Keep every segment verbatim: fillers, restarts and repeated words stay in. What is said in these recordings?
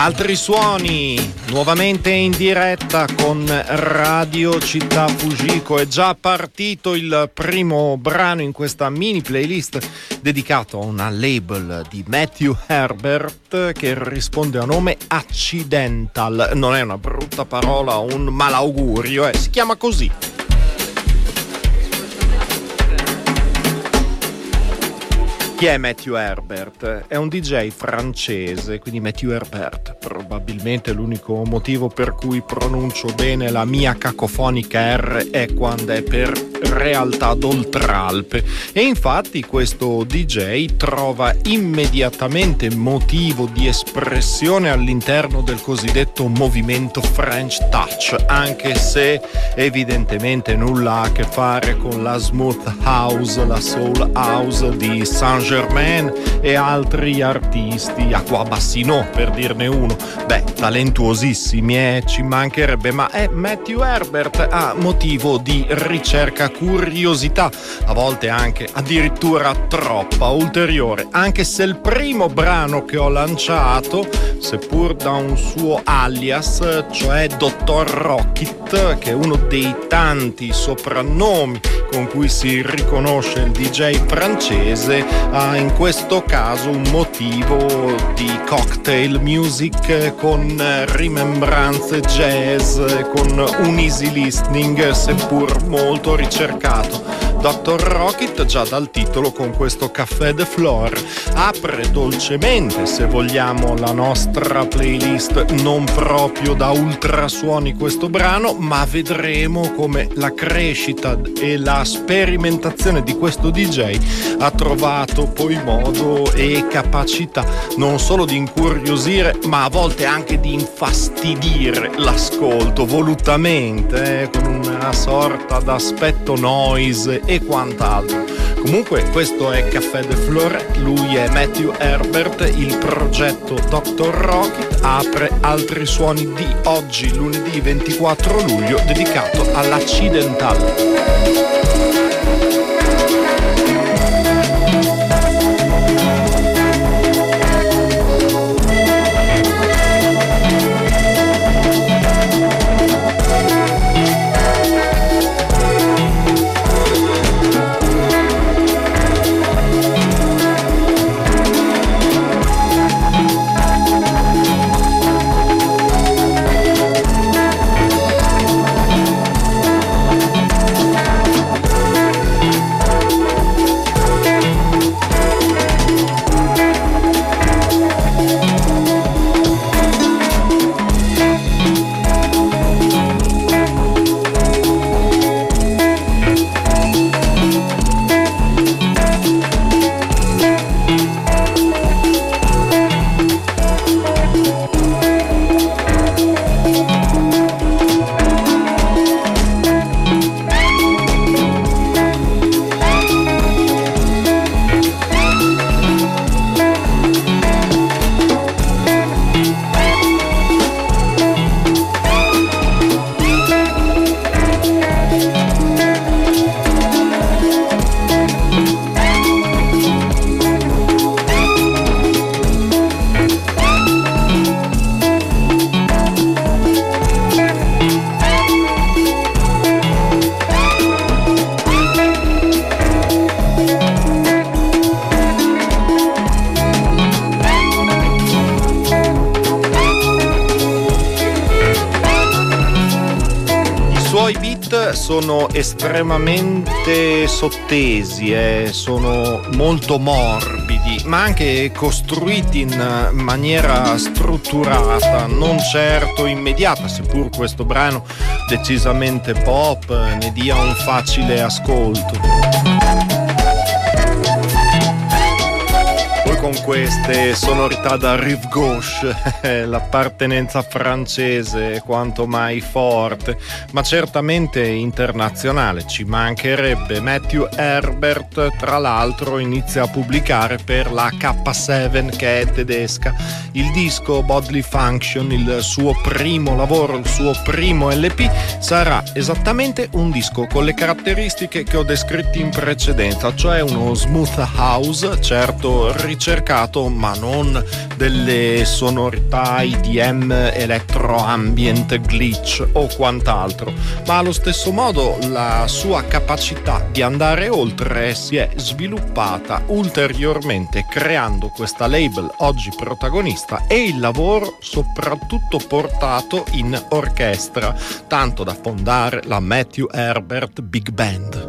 Altri suoni, nuovamente in diretta con Radio Città Fujiko. È già partito il primo brano in questa mini playlist dedicato a una label di Matthew Herbert che risponde a nome Accidental. Non è una brutta parola, un malaugurio, eh. Si chiama così. Chi è Matthew Herbert? È un D J francese, quindi Matthew Herbert. Probabilmente l'unico motivo per cui pronuncio bene la mia cacofonica R è quando è per realtà d'Oltralpe. E infatti questo D J trova immediatamente motivo di espressione all'interno del cosiddetto movimento French Touch, anche se evidentemente nulla ha a che fare con la smooth house, la soul house di Saint Germain e altri artisti, Acqua Bassino per dirne uno. Beh, talentuosissimi, eh, ci mancherebbe, ma è Matthew Herbert ha motivo di ricerca, curiosità, a volte anche addirittura troppa, ulteriore, anche se il primo brano che ho lanciato, seppur da un suo alias, cioè Dottor Rocket, che è uno dei tanti soprannomi con cui si riconosce il D J francese, ha in questo caso un motivo di cocktail music con rimembranze jazz, con un easy listening seppur molto ricercato. Dottor Rocket, già dal titolo, con questo Café de Flore apre dolcemente, se vogliamo, la nostra playlist. Non proprio da ultrasuoni questo brano, ma vedremo come la crescita e la sperimentazione di questo D J ha trovato poi modo e capacità non solo di incuriosire, ma a volte anche di infastidire l'ascolto volutamente, eh, con una sorta d'aspetto noise e quant'altro. Comunque questo è Café de Flore, lui è Matthew Herbert, il progetto Dottor Rocket apre Altri suoni di oggi, lunedì ventiquattro luglio, dedicato all'Accidental. Sono estremamente sottesi, eh, sono molto morbidi, ma anche costruiti in maniera strutturata, non certo immediata, seppur questo brano decisamente pop ne dia un facile ascolto. Con queste sonorità da rive gauche, l'appartenenza francese è quanto mai forte, ma certamente internazionale, ci mancherebbe. Matthew Herbert, tra l'altro, inizia a pubblicare per la K sette, che è tedesca, il disco Bodily Function, il suo primo lavoro, il suo primo L P, sarà esattamente un disco con le caratteristiche che ho descritto in precedenza, cioè uno smooth house, certo ricercato mercato, ma non delle sonorità I D M, electro ambient, glitch o quant'altro, ma allo stesso modo la sua capacità di andare oltre si è sviluppata ulteriormente, creando questa label oggi protagonista e il lavoro soprattutto portato in orchestra, tanto da fondare la Matthew Herbert Big Band.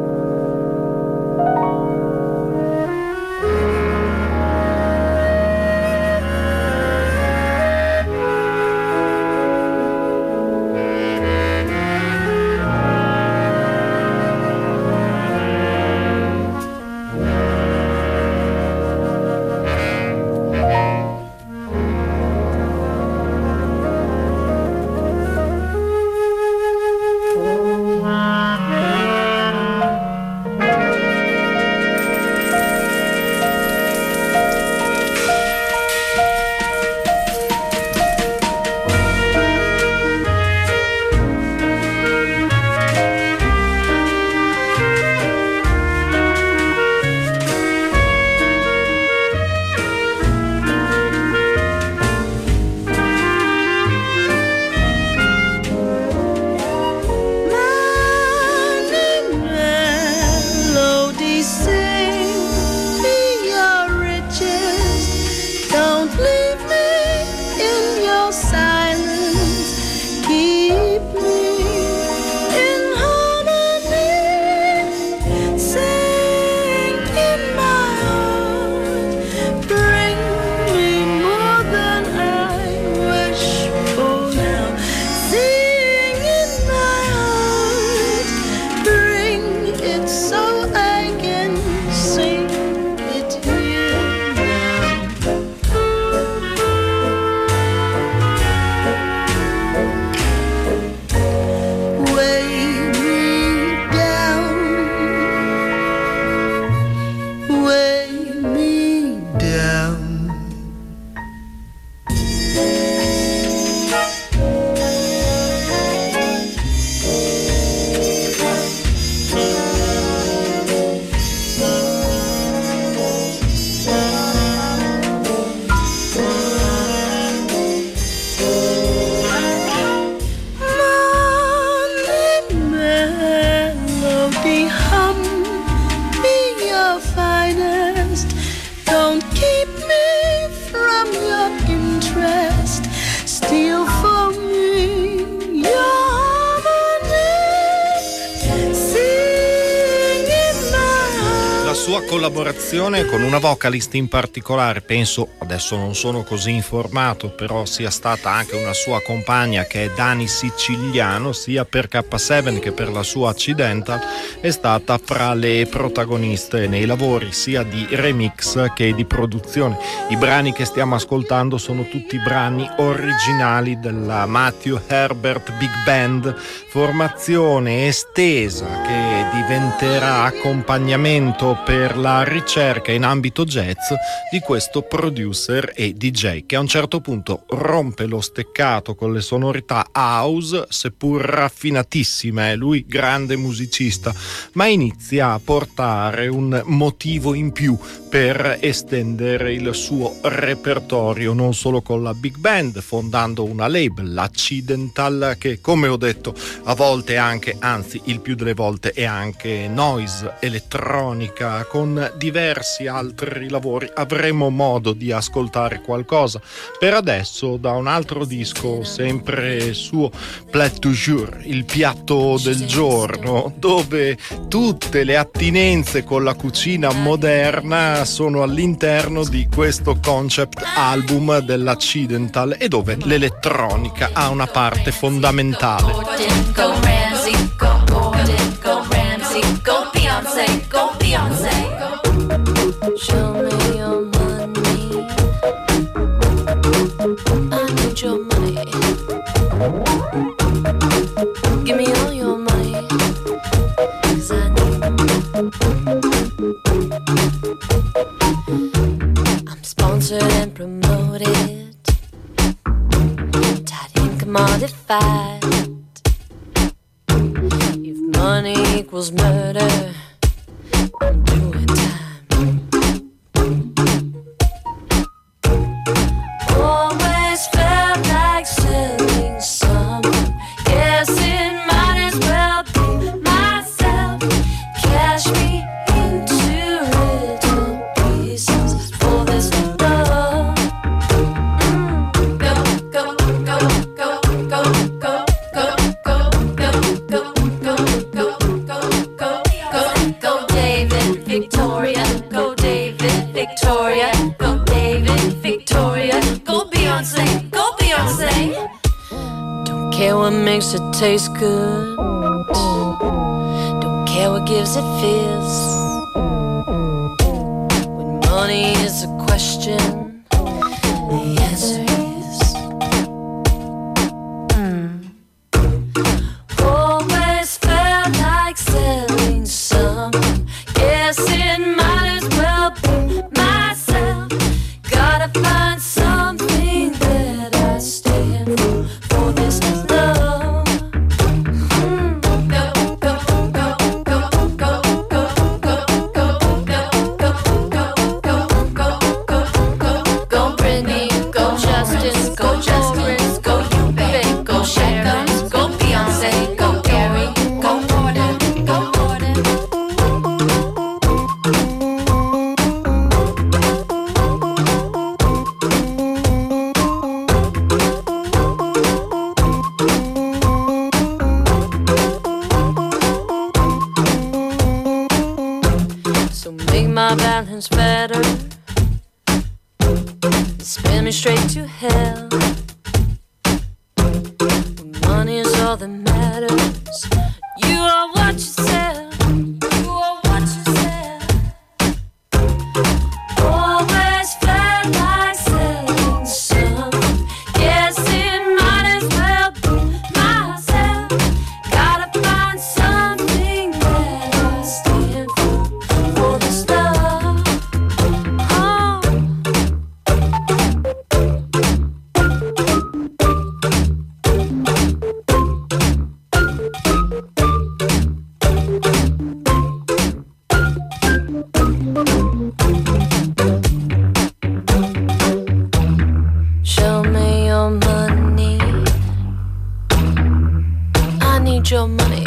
Collaborazione con una vocalist in particolare, penso, adesso non sono così informato, però sia stata anche una sua compagna, che è Dani Siciliano, sia per K sette che per la sua Accidental, è stata fra le protagoniste nei lavori sia di remix che di produzione. I brani che stiamo ascoltando sono tutti brani originali della Matthew Herbert Big Band, formazione estesa che diventerà accompagnamento per la ricerca in ambito jazz di questo producer e D J, che a un certo punto rompe lo steccato con le sonorità house, seppur raffinatissime, lui grande musicista, ma inizia a portare un motivo in più per estendere il suo repertorio, non solo con la Big Band, fondando una label, l'Accidental, che come ho detto a volte anche, anzi il più delle volte è anche noise, elettronica, con diversi altri lavori. Avremo modo di ascoltare qualcosa. Per adesso da un altro disco sempre suo, Plat du jour, il piatto del giorno, dove tutte le attinenze con la cucina moderna sono all'interno di questo concept album dell'Accidental e dove l'elettronica ha una parte fondamentale. Go Ramsey, go Gordon, go Ramsey, go Beyonce, go Beyonce. Show me your money. I need your money. Give me all your money. 'Cause I need I'm sponsored and promoted. Tied and commodified. Money equals murder. I'm doing time. tastes good. Don't care what gives it fizz. When money is a question, the answer is mm. Always felt like selling something. Guess it might as well be myself. Gotta find something that I stand for. For this love. Mm. Go, go, go, go, go, go, go, go, go, go, go, go, go, go, go, go, Britney, go Justin, go Justin, go you, babe, go Sharon, go Beyonce, go Gary, go Gordon, go Gordon. So make my balance better. Spin me straight to hell. When money is all that matters. You are what you sell. You are what you sell. Always felt like selling something. Guess it might as well be myself. Gotta find something that I stand for. For this love. Oh. Show me your money. I need your money.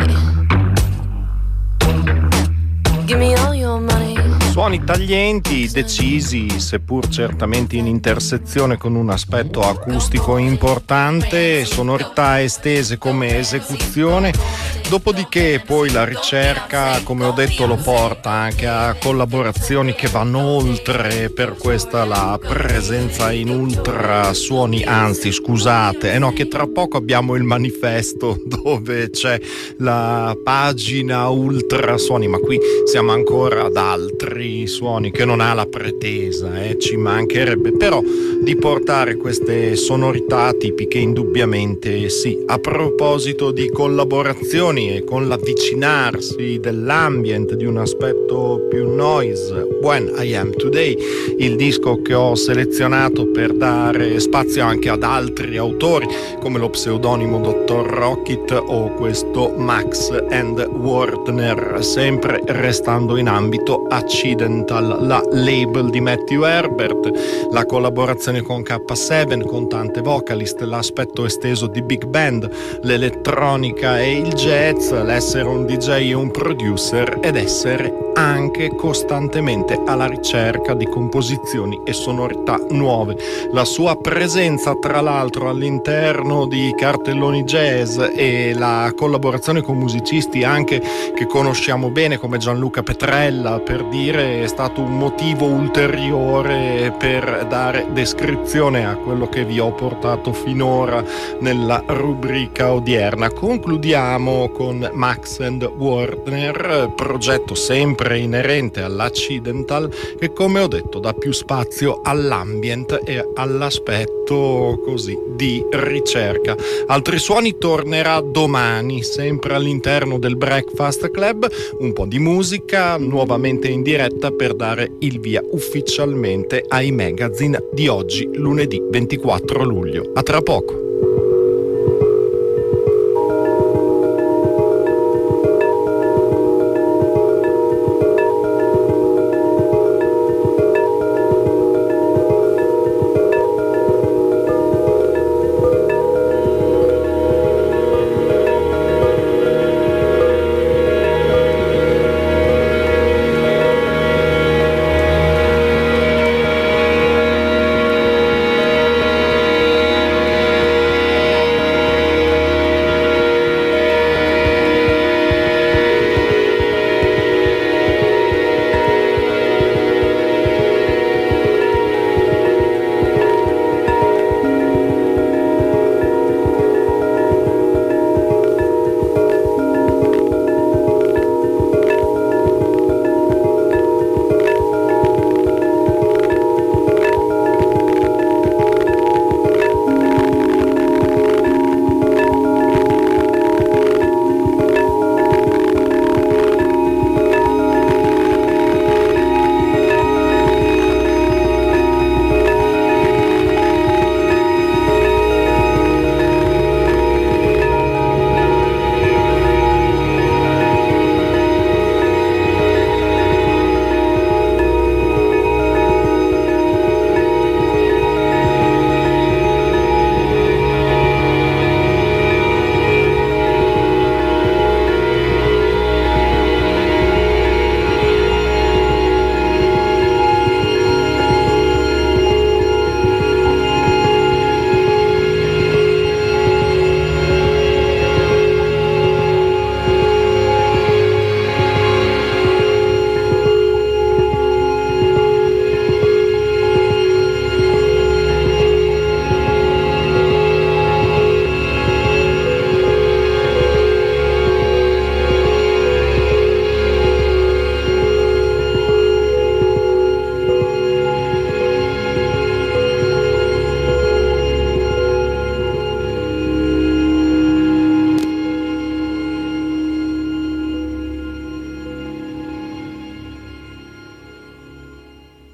Give me all your money. Suoni taglienti, decisi, seppur certamente in intersezione con un aspetto acustico importante, sonorità estese come esecuzione, dopodiché poi la ricerca, come ho detto, lo porta anche a collaborazioni che vanno oltre, per questa la presenza in ultra suoni, anzi scusate, eh no, che tra poco abbiamo il manifesto dove c'è la pagina ultra suoni, ma qui siamo ancora ad altri suoni, che non ha la pretesa, eh, ci mancherebbe, però di portare queste sonorità tipiche indubbiamente sì. A proposito di collaborazioni e con l'avvicinarsi dell'ambient, di un aspetto più noise, When I Am Today, il disco che ho selezionato per dare spazio anche ad altri autori come lo pseudonimo dottor Rockit o questo Max and Wardner, sempre restando in ambito accidental, la label di Matthew Herbert, la collaborazione con K sette, con tante vocalist, l'aspetto esteso di big band, l'elettronica e il jazz, l'essere un D J e un producer ed essere anche costantemente alla ricerca di composizioni e sonorità nuove. La sua presenza tra l'altro all'interno di cartelloni jazz e la collaborazione con musicisti anche che conosciamo bene come Gianluca Petrella, per dire, è stato un motivo ulteriore per dare descrizione a quello che vi ho portato finora nella rubrica odierna. Concludiamo con Max and Wardner, progetto sempre inerente all'accidental che, come ho detto, dà più spazio all'ambient e all'aspetto così di ricerca. Altri suoni tornerà domani, sempre all'interno del Breakfast Club, un po' di musica nuovamente in diretta per dare il via ufficialmente ai magazine di oggi, lunedì ventiquattro luglio. A tra poco.